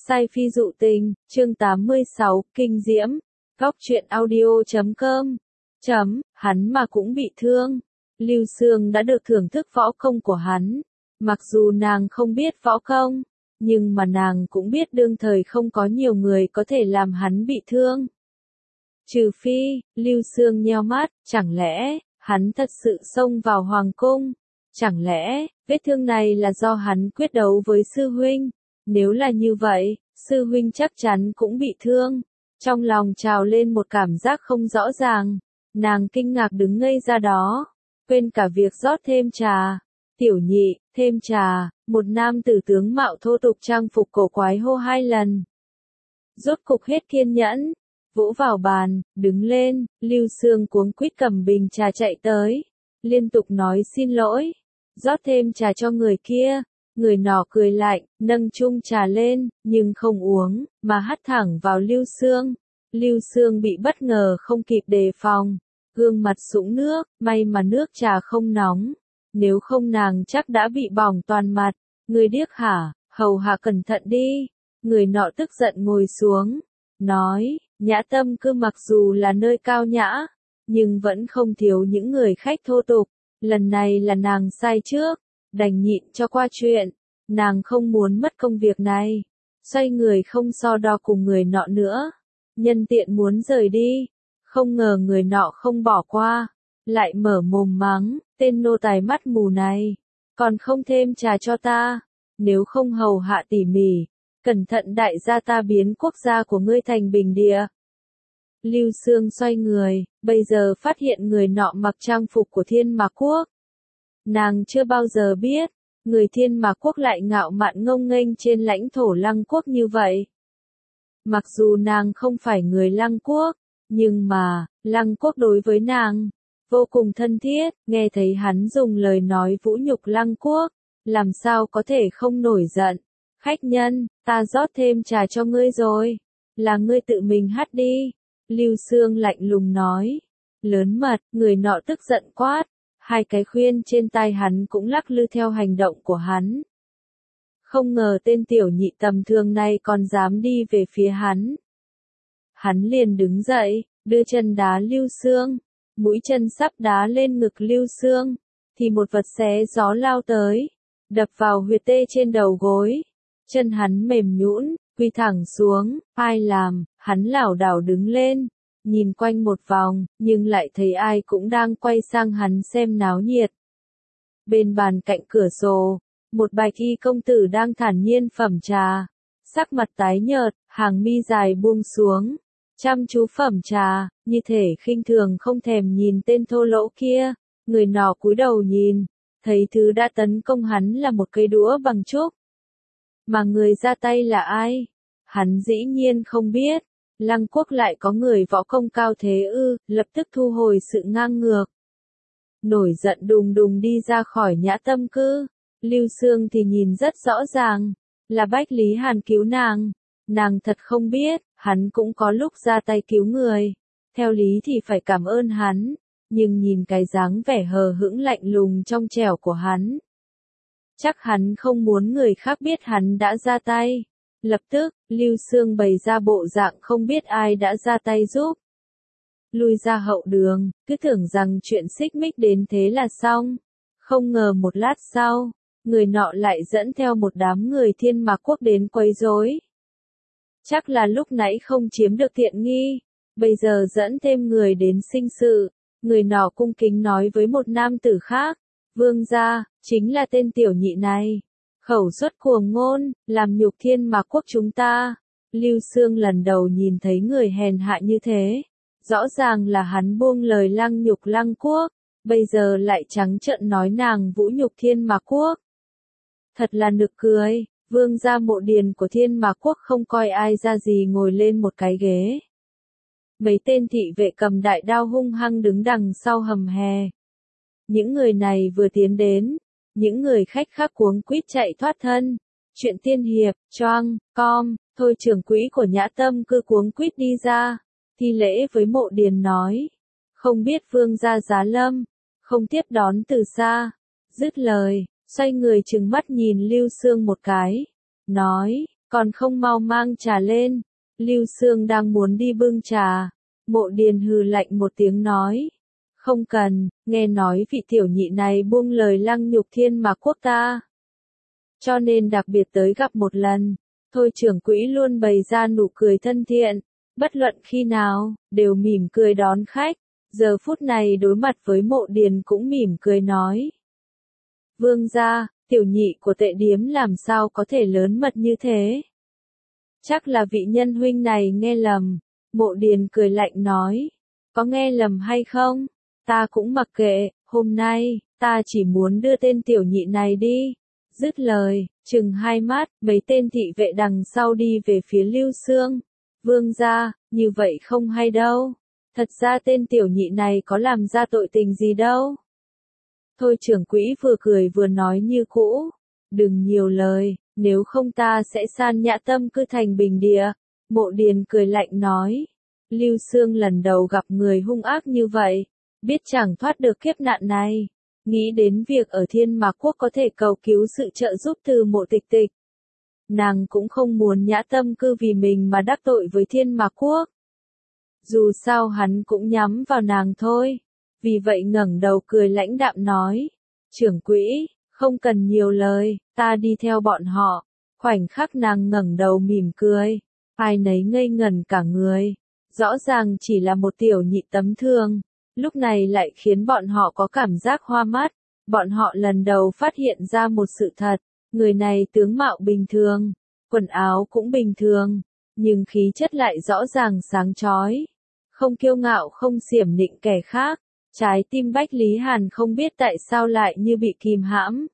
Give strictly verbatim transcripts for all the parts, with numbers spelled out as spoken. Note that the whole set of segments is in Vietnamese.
Sai phi dụ tình, chương tám mươi sáu, kinh diễm. Góc truyện audio chấm com. Chấm, hắn mà cũng bị thương. Lưu Sương đã được thưởng thức võ công của hắn. Mặc dù nàng không biết võ công, nhưng mà nàng cũng biết đương thời không có nhiều người có thể làm hắn bị thương. Trừ phi, Lưu Sương nheo mắt, chẳng lẽ, hắn thật sự xông vào hoàng cung? Chẳng lẽ, vết thương này là do hắn quyết đấu với sư huynh? Nếu là như vậy, sư huynh chắc chắn cũng bị thương. Trong lòng trào lên một cảm giác không rõ ràng. Nàng kinh ngạc đứng ngây ra đó, quên cả việc rót thêm trà. Tiểu nhị, thêm trà, một nam tử tướng mạo thô tục trang phục cổ quái hô hai lần. Rốt cục hết kiên nhẫn, vỗ vào bàn, đứng lên, Lưu Sương cuống quýt cầm bình trà chạy tới, liên tục nói xin lỗi, rót thêm trà cho người kia. Người nọ cười lạnh, nâng chung trà lên, nhưng không uống, mà hắt thẳng vào Lưu Sương. Lưu Sương bị bất ngờ không kịp đề phòng, gương mặt sũng nước, may mà nước trà không nóng, nếu không nàng chắc đã bị bỏng toàn mặt. Người điếc hả, hầu hạ cẩn thận đi. Người nọ tức giận ngồi xuống, nói, Nhã Tâm Cư mặc dù là nơi cao nhã, nhưng vẫn không thiếu những người khách thô tục. Lần này là nàng sai trước, đành nhịn cho qua chuyện. Nàng không muốn mất công việc này, xoay người không so đo cùng người nọ nữa, nhân tiện muốn rời đi. Không ngờ người nọ không bỏ qua, lại mở mồm mắng, tên nô tài mắt mù này, còn không thêm trà cho ta, nếu không hầu hạ tỉ mỉ, cẩn thận đại gia ta biến quốc gia của ngươi thành bình địa. Lưu Sương xoay người, bây giờ phát hiện người nọ mặc trang phục của Thiên Mạc Quốc. Nàng chưa bao giờ biết, người Thiên Mạc Quốc lại ngạo mạn ngông nghênh trên lãnh thổ Lăng Quốc như vậy. Mặc dù nàng không phải người Lăng Quốc, nhưng mà, Lăng Quốc đối với nàng, vô cùng thân thiết. Nghe thấy hắn dùng lời nói vũ nhục Lăng Quốc, làm sao có thể không nổi giận. Khách nhân, ta rót thêm trà cho ngươi rồi, là ngươi tự mình hắt đi. Lưu Sương lạnh lùng nói, lớn mật. Người nọ tức giận quát, hai cái khuyên trên tai hắn cũng lắc lư theo hành động của hắn. Không ngờ tên tiểu nhị tầm thường này còn dám đi về phía hắn. Hắn liền đứng dậy, đưa chân đá Lưu Sương, mũi chân sắp đá lên ngực Lưu Sương, thì một vật xé gió lao tới, đập vào huyệt tê trên đầu gối. Chân hắn mềm nhũn, quỳ thẳng xuống, ai làm, hắn lảo đảo đứng lên, nhìn quanh một vòng, nhưng lại thấy ai cũng đang quay sang hắn xem náo nhiệt. Bên bàn cạnh cửa sổ, một bạch y công tử đang thản nhiên phẩm trà, sắc mặt tái nhợt, hàng mi dài buông xuống, chăm chú phẩm trà, như thể khinh thường không thèm nhìn tên thô lỗ kia. Người nọ cúi đầu nhìn, thấy thứ đã tấn công hắn là một cây đũa bằng trúc. Mà người ra tay là ai? Hắn dĩ nhiên không biết. Lăng Quốc lại có người võ công cao thế ư? Lập tức thu hồi sự ngang ngược, nổi giận đùng đùng đi ra khỏi Nhã Tâm Cư. Lưu Sương thì nhìn rất rõ ràng, là Bách Lý Hàn cứu nàng. Nàng thật không biết, hắn cũng có lúc ra tay cứu người. Theo lý thì phải cảm ơn hắn, nhưng nhìn cái dáng vẻ hờ hững lạnh lùng trong trẻo của hắn, chắc hắn không muốn người khác biết hắn đã ra tay. Lập tức, Lưu Sương bày ra bộ dạng không biết ai đã ra tay giúp. Lui ra hậu đường, cứ tưởng rằng chuyện xích mích đến thế là xong. Không ngờ một lát sau, người nọ lại dẫn theo một đám người Thiên Mạc Quốc đến quấy rối. Chắc là lúc nãy không chiếm được tiện nghi, bây giờ dẫn thêm người đến sinh sự. Người nọ cung kính nói với một nam tử khác, vương gia, chính là tên tiểu nhị này. Khẩu xuất cuồng ngôn, làm nhục Thiên Mạc Quốc chúng ta. Lưu Sương lần đầu nhìn thấy người hèn hạ như thế. Rõ ràng là hắn buông lời lăng nhục Lăng Quốc, bây giờ lại trắng trợn nói nàng vũ nhục Thiên Mạc Quốc. Thật là nực cười, vương gia mộ điền của Thiên Mạc Quốc không coi ai ra gì ngồi lên một cái ghế. Mấy tên thị vệ cầm đại đao hung hăng đứng đằng sau hầm hè. Những người này vừa tiến đến, những người khách khác cuống quýt chạy thoát thân. Chuyện tiên hiệp, choang, com, thôi trưởng quỹ của Nhã Tâm Cư cuống quýt đi ra, thi lễ với mộ điền nói, không biết vương gia giá lâm, không tiếp đón từ xa. Dứt lời, xoay người trừng mắt nhìn Lưu Sương một cái, nói, còn không mau mang trà lên. Lưu Xương đang muốn đi bưng trà, Mộ Điền hừ lạnh một tiếng nói, không cần, nghe nói vị tiểu nhị này buông lời lăng nhục Thiên Mạc Quốc ta, cho nên đặc biệt tới gặp một lần. Thôi trưởng quỹ luôn bày ra nụ cười thân thiện, bất luận khi nào, đều mỉm cười đón khách. Giờ phút này đối mặt với Mộ Điền cũng mỉm cười nói, vương gia, tiểu nhị của Tệ điếm làm sao có thể lớn mật như thế? Chắc là vị nhân huynh này nghe lầm. Mộ Điền cười lạnh nói, có nghe lầm hay không, ta cũng mặc kệ, hôm nay, ta chỉ muốn đưa tên tiểu nhị này đi. Dứt lời, chừng hai mắt, mấy tên thị vệ đằng sau đi về phía Lưu Xương. Vương gia, như vậy không hay đâu. Thật ra tên tiểu nhị này có làm ra tội tình gì đâu. Thôi trưởng quỹ vừa cười vừa nói như cũ, đừng nhiều lời, nếu không ta sẽ san Nhã Tâm cư thành bình địa. Mộ Điền cười lạnh nói, Lưu Xương lần đầu gặp người hung ác như vậy, biết chẳng thoát được kiếp nạn này. Nghĩ đến việc ở Thiên Mạc Quốc có thể cầu cứu sự trợ giúp từ Mộ Tịch Tịch. Nàng cũng không muốn Nhã Tâm cư vì mình mà đắc tội với Thiên Mạc Quốc. Dù sao hắn cũng nhắm vào nàng thôi. Vì vậy ngẩng đầu cười lãnh đạm nói, trưởng quỹ, không cần nhiều lời, ta đi theo bọn họ. Khoảnh khắc nàng ngẩng đầu mỉm cười, ai nấy ngây ngẩn cả người. Rõ ràng chỉ là một tiểu nhị tấm thường, lúc này lại khiến bọn họ có cảm giác hoa mắt. Bọn họ lần đầu phát hiện ra một sự thật, người này tướng mạo bình thường, quần áo cũng bình thường, nhưng khí chất lại rõ ràng sáng chói, không kiêu ngạo không xiểm nịnh kẻ khác. Trái tim Bách Lý Hàn không biết tại sao lại như bị kìm hãm.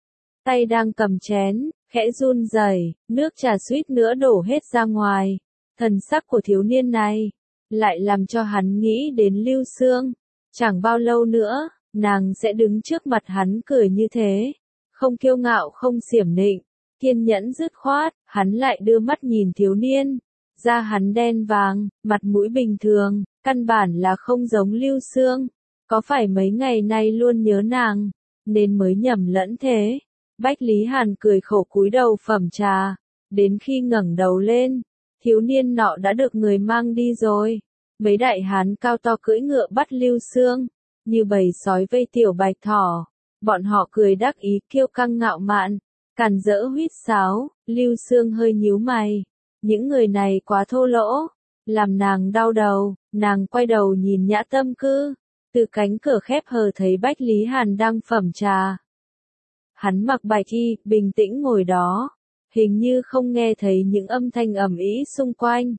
Tay đang cầm chén, khẽ run rẩy, nước trà suýt nữa đổ hết ra ngoài. Thần sắc của thiếu niên này lại làm cho hắn nghĩ đến Lưu Xương. Chẳng bao lâu nữa, nàng sẽ đứng trước mặt hắn cười như thế, không kiêu ngạo không xiểm nịnh, kiên nhẫn dứt khoát. Hắn lại đưa mắt nhìn thiếu niên, da hắn đen vàng, mặt mũi bình thường, căn bản là không giống Lưu Xương. Có phải mấy ngày nay luôn nhớ nàng, nên mới nhầm lẫn thế? Bách Lý Hàn cười khổ cúi đầu phẩm trà, đến khi ngẩng đầu lên, thiếu niên nọ đã được người mang đi rồi. Mấy đại hán cao to cưỡi ngựa bắt Lưu Xương, như bầy sói vây tiểu bạch thỏ. Bọn họ cười đắc ý kiêu căng ngạo mạn, càn rỡ huýt sáo. Lưu Xương hơi nhíu mày, những người này quá thô lỗ, làm nàng đau đầu. Nàng quay đầu nhìn Nhã Tâm cư. Từ cánh cửa khép hờ thấy Bách Lý Hàn đang phẩm trà. Hắn mặc bạch y, bình tĩnh ngồi đó, hình như không nghe thấy những âm thanh ầm ĩ xung quanh.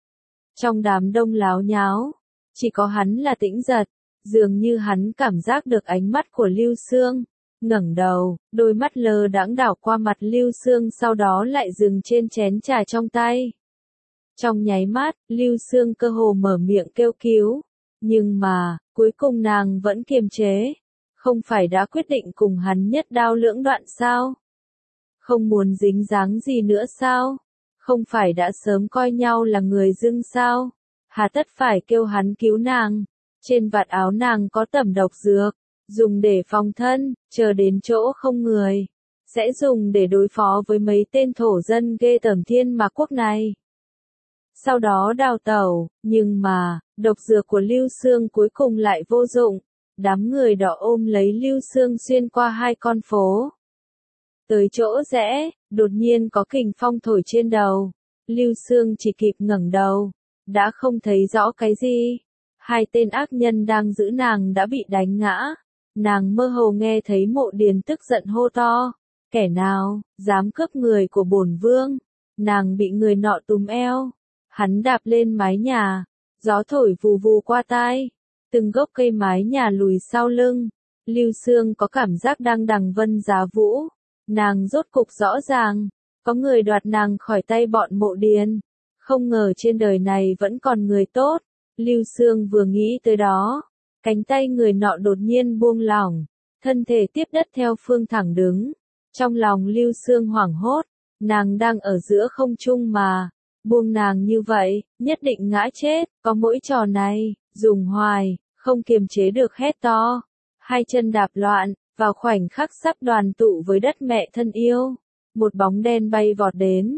Trong đám đông láo nháo, chỉ có hắn là tĩnh giật, dường như hắn cảm giác được ánh mắt của Lưu Xương. Ngẩng đầu, đôi mắt lờ đãng đảo qua mặt Lưu Xương sau đó lại dừng trên chén trà trong tay. Trong nháy mắt, Lưu Xương cơ hồ mở miệng kêu cứu. Nhưng mà, cuối cùng nàng vẫn kiềm chế. Không phải đã quyết định cùng hắn nhất đao lưỡng đoạn sao? Không muốn dính dáng gì nữa sao? Không phải đã sớm coi nhau là người dưng sao? Hà tất phải kêu hắn cứu nàng. Trên vạt áo nàng có tẩm độc dược, dùng để phòng thân, chờ đến chỗ không người, sẽ dùng để đối phó với mấy tên thổ dân ghê tởm Thiên Mạc Quốc này. Sau đó đào tẩu, nhưng mà, độc dược của Lưu Xương cuối cùng lại vô dụng. Đám người đỏ ôm lấy Lưu Xương xuyên qua hai con phố. Tới chỗ rẽ, đột nhiên có kình phong thổi trên đầu. Lưu Xương chỉ kịp ngẩng đầu, đã không thấy rõ cái gì. Hai tên ác nhân đang giữ nàng đã bị đánh ngã. Nàng mơ hồ nghe thấy Mộ Điền tức giận hô to, kẻ nào dám cướp người của bổn vương. Nàng bị người nọ túm eo, hắn đạp lên mái nhà, gió thổi vù vù qua tai, từng gốc cây mái nhà lùi sau lưng. Lưu Xương có cảm giác đang đằng vân giá vũ. Nàng rốt cục rõ ràng, có người đoạt nàng khỏi tay bọn Mộ Điền. Không ngờ trên đời này vẫn còn người tốt. Lưu Xương vừa nghĩ tới đó, cánh tay người nọ đột nhiên buông lỏng, thân thể tiếp đất theo phương thẳng đứng. Trong lòng Lưu Xương hoảng hốt, nàng đang ở giữa không trung mà, buông nàng như vậy, nhất định ngã chết. Có mỗi trò này, dùng hoài, không kiềm chế được hét to. Hai chân đạp loạn, vào khoảnh khắc sắp đoàn tụ với đất mẹ thân yêu. Một bóng đen bay vọt đến,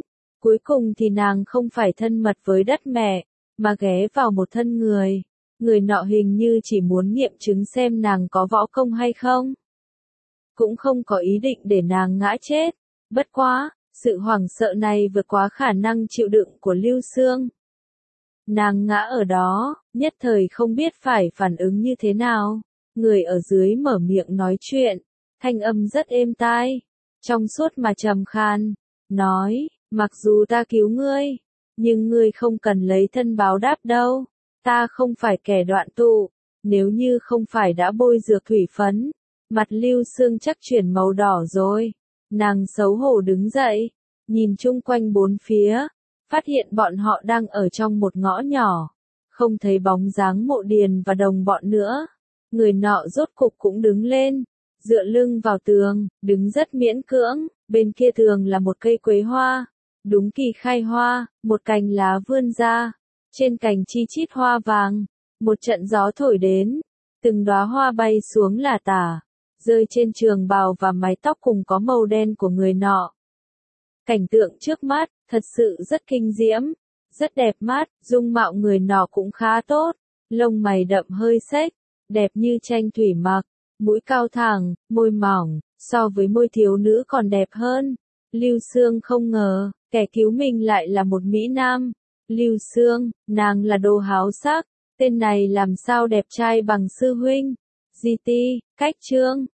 Cuối cùng thì nàng không phải thân mật với đất mẹ, mà ghé vào một thân người. Người nọ hình như chỉ muốn nghiệm chứng xem nàng có võ công hay không. Cũng không có ý định để nàng ngã chết. Bất quá, sự hoảng sợ này vượt quá khả năng chịu đựng của Lưu Xương. Nàng ngã ở đó, nhất thời không biết phải phản ứng như thế nào. Người ở dưới mở miệng nói chuyện, thanh âm rất êm tai, trong suốt mà trầm khan, nói, mặc dù ta cứu ngươi, nhưng ngươi không cần lấy thân báo đáp đâu, ta không phải kẻ đoạn tụ, nếu như không phải đã bôi dược thủy phấn, mặt Lưu Xương chắc chuyển màu đỏ rồi. Nàng xấu hổ đứng dậy, nhìn chung quanh bốn phía, phát hiện bọn họ đang ở trong một ngõ nhỏ, không thấy bóng dáng Mộ Điền và đồng bọn nữa. Người nọ rốt cục cũng đứng lên, dựa lưng vào tường, đứng rất miễn cưỡng, bên kia tường là một cây quế hoa, đúng kỳ khai hoa, một cành lá vươn ra, trên cành chi chít hoa vàng, một trận gió thổi đến, từng đóa hoa bay xuống lả tả, rơi trên trường bào và mái tóc cùng có màu đen của người nọ. Cảnh tượng trước mắt, thật sự rất kinh diễm, rất đẹp mắt, dung mạo người nọ cũng khá tốt, lông mày đậm hơi xếch, đẹp như tranh thủy mặc, mũi cao thẳng, môi mỏng, so với môi thiếu nữ còn đẹp hơn. Lưu Xương không ngờ, kẻ cứu mình lại là một Mỹ Nam. Lưu Xương, nàng là đồ háo sắc, tên này làm sao đẹp trai bằng sư huynh. giê tê, cách chương.